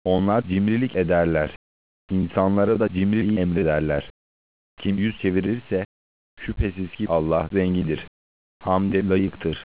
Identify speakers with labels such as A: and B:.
A: Onlar cimrilik ederler. İnsanlara da cimriliği emrederler. Kim yüz çevirirse, şüphesiz ki Allah zengindir, hamde layıktır.